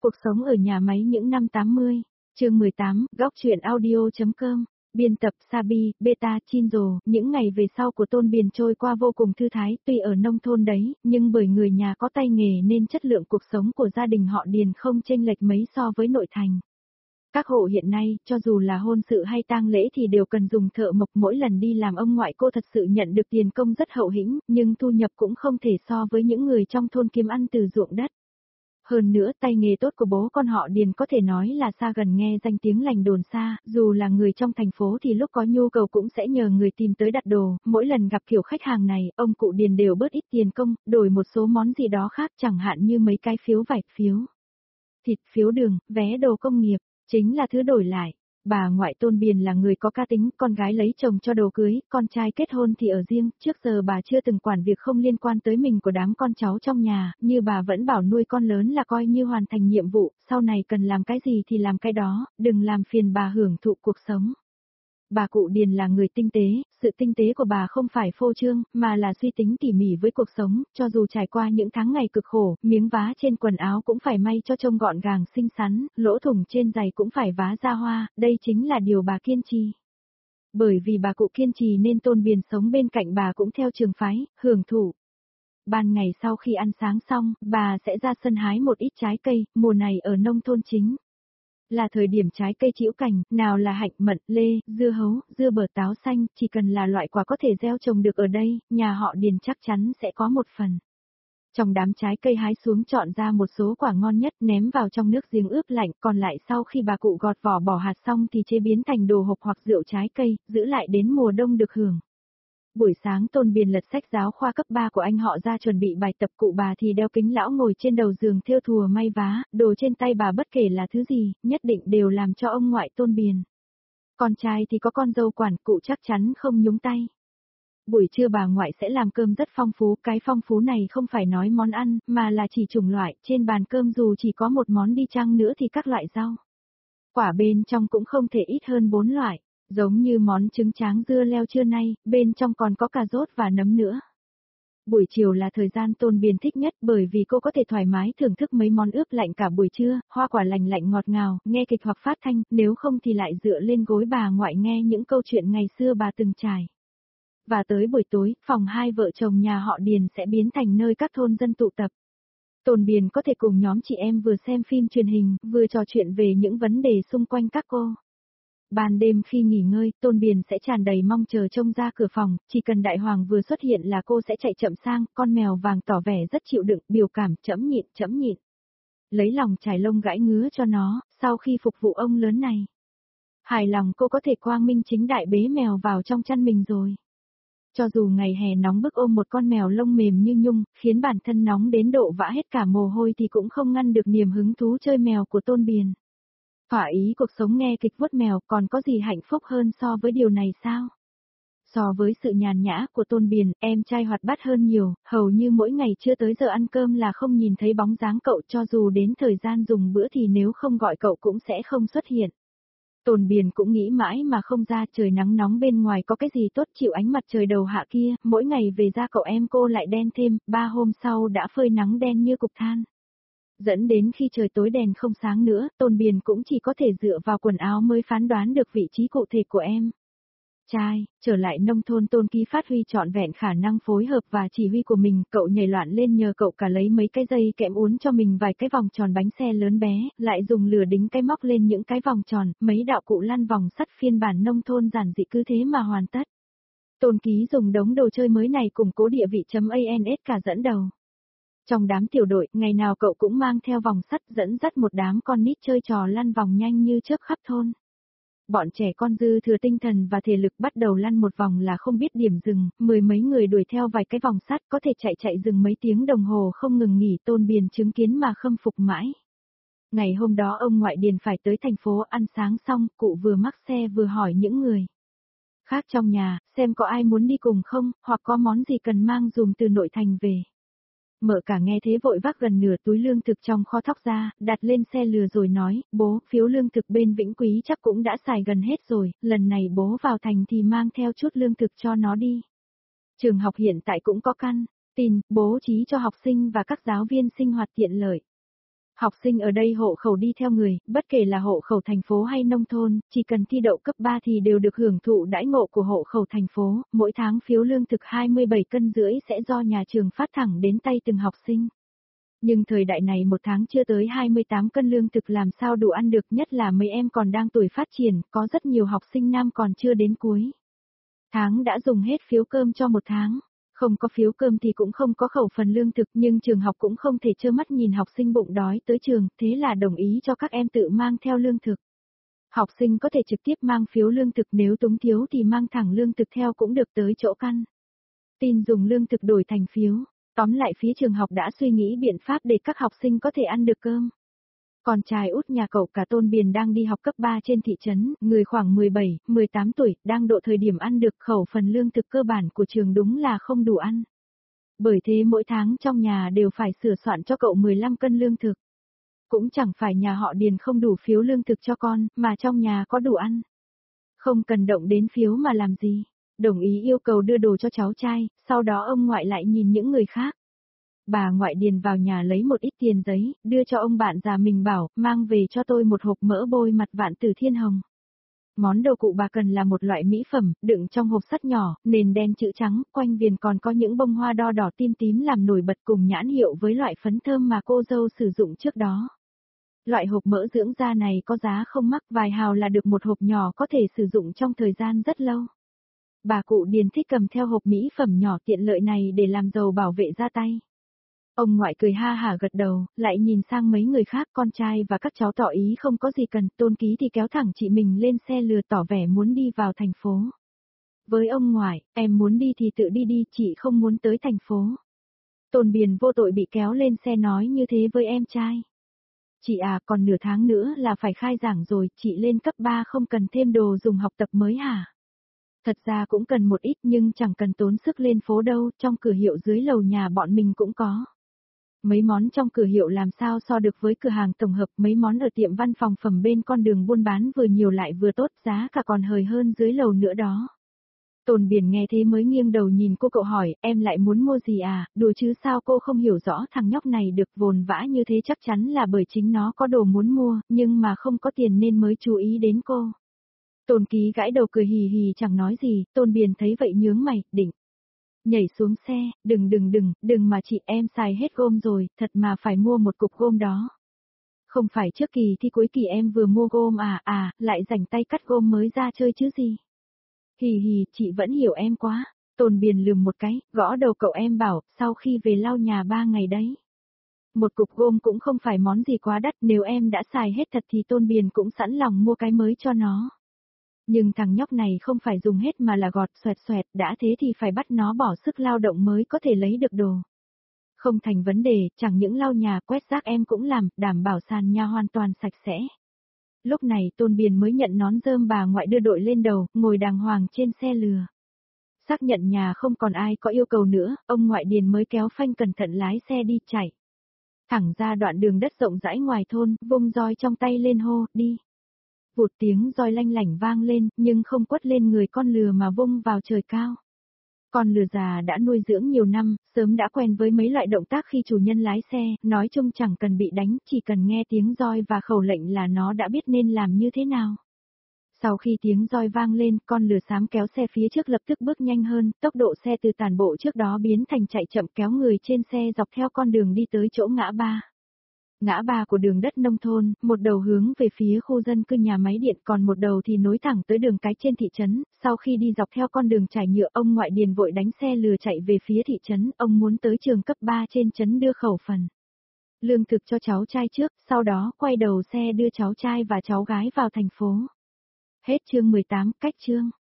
Cuộc sống ở nhà máy những năm 80, chương 18, góc truyện audio.com, biên tập Sabi, Beta, Chinzo, những ngày về sau của Tôn Biền trôi qua vô cùng thư thái, tuy ở nông thôn đấy, nhưng bởi người nhà có tay nghề nên chất lượng cuộc sống của gia đình họ Điền không chênh lệch mấy so với nội thành. Các hộ hiện nay, cho dù là hôn sự hay tang lễ thì đều cần dùng thợ mộc, mỗi lần đi làm ông ngoại cô thật sự nhận được tiền công rất hậu hĩnh, nhưng thu nhập cũng không thể so với những người trong thôn kiếm ăn từ ruộng đất. Hơn nữa tay nghề tốt của bố con họ Điền có thể nói là xa gần nghe danh tiếng lành đồn xa, dù là người trong thành phố thì lúc có nhu cầu cũng sẽ nhờ người tìm tới đặt đồ, mỗi lần gặp kiểu khách hàng này, ông cụ Điền đều bớt ít tiền công, đổi một số món gì đó khác chẳng hạn như mấy cái phiếu vải, phiếu thịt, phiếu đường, vé đồ công nghiệp, chính là thứ đổi lại. Bà ngoại Tôn Biền là người có cá tính, con gái lấy chồng cho đồ cưới, con trai kết hôn thì ở riêng, trước giờ bà chưa từng quản việc không liên quan tới mình của đám con cháu trong nhà, như bà vẫn bảo nuôi con lớn là coi như hoàn thành nhiệm vụ, sau này cần làm cái gì thì làm cái đó, đừng làm phiền bà hưởng thụ cuộc sống. Bà cụ Điền là người tinh tế, sự tinh tế của bà không phải phô trương, mà là suy tính tỉ mỉ với cuộc sống, cho dù trải qua những tháng ngày cực khổ, miếng vá trên quần áo cũng phải may cho trông gọn gàng xinh xắn, lỗ thủng trên giày cũng phải vá ra hoa, đây chính là điều bà kiên trì. Bởi vì bà cụ kiên trì nên Tôn Biền sống bên cạnh bà cũng theo trường phái, hưởng thụ. Ban ngày sau khi ăn sáng xong, bà sẽ ra sân hái một ít trái cây, mùa này ở nông thôn chính là thời điểm trái cây trĩu cành, nào là hạnh, mận, lê, dưa hấu, dưa bở, táo xanh, chỉ cần là loại quả có thể gieo trồng được ở đây, nhà họ Điền chắc chắn sẽ có một phần. Trong đám trái cây hái xuống chọn ra một số quả ngon nhất ném vào trong nước giếng ướp lạnh, còn lại sau khi bà cụ gọt vỏ bỏ hạt xong thì chế biến thành đồ hộp hoặc rượu trái cây, giữ lại đến mùa đông được hưởng. Buổi sáng Tôn Biền lật sách giáo khoa cấp 3 của anh họ ra chuẩn bị bài tập, cụ bà thì đeo kính lão ngồi trên đầu giường thêu thùa may vá, đồ trên tay bà bất kể là thứ gì, nhất định đều làm cho ông ngoại Tôn Biền. Con trai thì có con dâu quản, cụ chắc chắn không nhúng tay. Buổi trưa bà ngoại sẽ làm cơm rất phong phú, cái phong phú này không phải nói món ăn, mà là chỉ chủng loại, trên bàn cơm dù chỉ có một món đi chăng nữa thì các loại rau. Quả bên trong cũng không thể ít hơn 4 loại. Giống như món trứng tráng dưa leo trưa nay, bên trong còn có cà rốt và nấm nữa. Buổi chiều là thời gian Tôn Biền thích nhất bởi vì cô có thể thoải mái thưởng thức mấy món ướp lạnh cả buổi trưa, hoa quả lành lạnh ngọt ngào, nghe kịch hoặc phát thanh, nếu không thì lại dựa lên gối bà ngoại nghe những câu chuyện ngày xưa bà từng trải. Và tới buổi tối, phòng hai vợ chồng nhà họ Điền sẽ biến thành nơi các thôn dân tụ tập. Tôn Biền có thể cùng nhóm chị em vừa xem phim truyền hình, vừa trò chuyện về những vấn đề xung quanh các cô. Ban đêm khi nghỉ ngơi, Tôn Biền sẽ tràn đầy mong chờ trông ra cửa phòng, chỉ cần đại hoàng vừa xuất hiện là cô sẽ chạy chậm sang, con mèo vàng tỏ vẻ rất chịu đựng, biểu cảm chẫm nhịn. Lấy lòng trải lông gãi ngứa cho nó, sau khi phục vụ ông lớn này. Hài lòng cô có thể quang minh chính đại bế mèo vào trong chăn mình rồi. Cho dù ngày hè nóng bức ôm một con mèo lông mềm như nhung, khiến bản thân nóng đến độ vã hết cả mồ hôi thì cũng không ngăn được niềm hứng thú chơi mèo của Tôn Biền. Thỏa ý cuộc sống nghe kịch vuốt mèo còn có gì hạnh phúc hơn so với điều này sao? So với sự nhàn nhã của Tôn Biền, em trai hoạt bát hơn nhiều, hầu như mỗi ngày chưa tới giờ ăn cơm là không nhìn thấy bóng dáng cậu, cho dù đến thời gian dùng bữa thì nếu không gọi cậu cũng sẽ không xuất hiện. Tôn Biền cũng nghĩ mãi mà không ra, trời nắng nóng bên ngoài có cái gì tốt chịu ánh mặt trời đầu hạ kia, mỗi ngày về ra cậu em cô lại đen thêm, 3 hôm sau đã phơi nắng đen như cục than. Dẫn đến khi trời tối đèn không sáng nữa, Tôn Biền cũng chỉ có thể dựa vào quần áo mới phán đoán được vị trí cụ thể của em. Trai, trở lại nông thôn Tôn Ký phát huy trọn vẹn khả năng phối hợp và chỉ huy của mình, cậu nhảy loạn lên nhờ cậu cả lấy mấy cái dây kẽm uốn cho mình vài cái vòng tròn bánh xe lớn bé, lại dùng lửa đính cái móc lên những cái vòng tròn, mấy đạo cụ lăn vòng sắt phiên bản nông thôn giản dị cứ thế mà hoàn tất. Tôn Ký dùng đống đồ chơi mới này củng cố địa vị.ans cả dẫn đầu. Trong đám tiểu đội, ngày nào cậu cũng mang theo vòng sắt dẫn dắt một đám con nít chơi trò lăn vòng nhanh như chớp khắp thôn. Bọn trẻ con dư thừa tinh thần và thể lực bắt đầu lăn một vòng là không biết điểm dừng, mười mấy người đuổi theo vài cái vòng sắt có thể chạy dừng mấy tiếng đồng hồ không ngừng nghỉ. Tôn Biền chứng kiến mà khâm phục mãi. Ngày hôm đó ông ngoại Điền phải tới thành phố ăn sáng xong, cụ vừa mắc xe vừa hỏi những người khác trong nhà, xem có ai muốn đi cùng không, hoặc có món gì cần mang dùm từ nội thành về. Mợ cả nghe thế vội vác gần nửa túi lương thực trong kho thóc ra, đặt lên xe lừa rồi nói, bố, phiếu lương thực bên Vĩnh Quý chắc cũng đã xài gần hết rồi, lần này bố vào thành thì mang theo chút lương thực cho nó đi. Trường học hiện tại cũng có căn tin, bố trí cho học sinh và các giáo viên sinh hoạt tiện lợi. Học sinh ở đây hộ khẩu đi theo người, bất kể là hộ khẩu thành phố hay nông thôn, chỉ cần thi đậu cấp 3 thì đều được hưởng thụ đãi ngộ của hộ khẩu thành phố, mỗi tháng phiếu lương thực 27,5 cân sẽ do nhà trường phát thẳng đến tay từng học sinh. Nhưng thời đại này một tháng chưa tới 28 cân lương thực làm sao đủ ăn được, nhất là mấy em còn đang tuổi phát triển, có rất nhiều học sinh nam còn chưa đến cuối tháng đã dùng hết phiếu cơm cho một tháng. Không có phiếu cơm thì cũng không có khẩu phần lương thực, nhưng trường học cũng không thể trơ mắt nhìn học sinh bụng đói tới trường, thế là đồng ý cho các em tự mang theo lương thực. Học sinh có thể trực tiếp mang phiếu lương thực, nếu túng thiếu thì mang thẳng lương thực theo cũng được tới chỗ căn tin dùng lương thực đổi thành phiếu. Tóm lại phía trường học đã suy nghĩ biện pháp để các học sinh có thể ăn được cơm. Con trai út nhà cậu cả Tôn Biền đang đi học cấp 3 trên thị trấn, người khoảng 17, 18 tuổi, đang độ thời điểm ăn được, khẩu phần lương thực cơ bản của trường đúng là không đủ ăn. Bởi thế mỗi tháng trong nhà đều phải sửa soạn cho cậu 15 cân lương thực. Cũng chẳng phải nhà họ Điền không đủ phiếu lương thực cho con, mà trong nhà có đủ ăn. Không cần động đến phiếu mà làm gì. Đồng ý yêu cầu đưa đồ cho cháu trai, sau đó ông ngoại lại nhìn những người khác. Bà ngoại Điền vào nhà lấy một ít tiền giấy, đưa cho ông bạn già mình bảo, mang về cho tôi một hộp mỡ bôi mặt Vạn Tử Thiên Hồng. Món đồ cụ bà cần là một loại mỹ phẩm, đựng trong hộp sắt nhỏ, nền đen chữ trắng, quanh viền còn có những bông hoa đo đỏ tím tím làm nổi bật cùng nhãn hiệu với loại phấn thơm mà cô dâu sử dụng trước đó. Loại hộp mỡ dưỡng da này có giá không mắc, vài hào là được một hộp nhỏ có thể sử dụng trong thời gian rất lâu. Bà cụ Điền thích cầm theo hộp mỹ phẩm nhỏ tiện lợi này để làm dầu bảo vệ da tay. Ông ngoại cười ha hả gật đầu, lại nhìn sang mấy người khác, con trai và các cháu tỏ ý không có gì cần, Tôn Ký thì kéo thẳng chị mình lên xe lừa tỏ vẻ muốn đi vào thành phố. Với ông ngoại, em muốn đi thì tự đi đi, chị không muốn tới thành phố. Tôn Biền vô tội bị kéo lên xe nói như thế với em trai. Chị à, còn nửa tháng nữa là phải khai giảng rồi, chị lên cấp 3 không cần thêm đồ dùng học tập mới hả? Thật ra cũng cần một ít nhưng chẳng cần tốn sức lên phố đâu, trong cửa hiệu dưới lầu nhà bọn mình cũng có. Mấy món trong cửa hiệu làm sao so được với cửa hàng tổng hợp, mấy món ở tiệm văn phòng phẩm bên con đường buôn bán vừa nhiều lại vừa tốt, giá cả còn hời hơn dưới lầu nữa đó. Tôn Biển nghe thế mới nghiêng đầu nhìn cô, cậu hỏi, em lại muốn mua gì à, đùa chứ sao, cô không hiểu rõ thằng nhóc này được vồn vã như thế, chắc chắn là bởi chính nó có đồ muốn mua, nhưng mà không có tiền nên mới chú ý đến cô. Tôn Ký gãi đầu cười hì hì chẳng nói gì, Tôn Biển thấy vậy nhướng mày, định nhảy xuống xe, đừng mà chị, em xài hết gôm rồi, thật mà phải mua một cục gôm đó. Không phải trước kỳ thi cuối kỳ em vừa mua gôm lại rảnh tay cắt gôm mới ra chơi chứ gì. Hì hì, chị vẫn hiểu em quá. Tôn Biền lườm một cái, gõ đầu cậu, em bảo, sau khi về lau nhà 3 ngày đấy. Một cục gôm cũng không phải món gì quá đắt, nếu em đã xài hết thật thì Tôn Biền cũng sẵn lòng mua cái mới cho nó. Nhưng thằng nhóc này không phải dùng hết mà là gọt xoẹt xoẹt, đã thế thì phải bắt nó bỏ sức lao động mới có thể lấy được đồ. Không thành vấn đề, chẳng những lau nhà quét rác em cũng làm, đảm bảo sàn nhà hoàn toàn sạch sẽ. Lúc này Tôn Biền mới nhận nón rơm bà ngoại đưa đội lên đầu, ngồi đàng hoàng trên xe lừa. Xác nhận nhà không còn ai có yêu cầu nữa, ông ngoại Điền mới kéo phanh cẩn thận lái xe đi chạy. Thẳng ra đoạn đường đất rộng rãi ngoài thôn, vung roi trong tay lên hô, đi. Vụt tiếng roi lanh lảnh vang lên, nhưng không quất lên người con lừa mà vung vào trời cao. Con lừa già đã nuôi dưỡng nhiều năm, sớm đã quen với mấy loại động tác khi chủ nhân lái xe, nói chung chẳng cần bị đánh, chỉ cần nghe tiếng roi và khẩu lệnh là nó đã biết nên làm như thế nào. Sau khi tiếng roi vang lên, con lừa xám kéo xe phía trước lập tức bước nhanh hơn, tốc độ xe từ tàn bộ trước đó biến thành chạy chậm, kéo người trên xe dọc theo con đường đi tới chỗ ngã ba. Ngã ba của đường đất nông thôn, một đầu hướng về phía khu dân cư nhà máy điện, còn một đầu thì nối thẳng tới đường cái trên thị trấn. Sau khi đi dọc theo con đường trải nhựa, ông ngoại Điền vội đánh xe lừa chạy về phía thị trấn, ông muốn tới trường cấp 3 trên trấn đưa khẩu phần lương thực cho cháu trai trước, sau đó quay đầu xe đưa cháu trai và cháu gái vào thành phố. Hết chương 18, cách chương.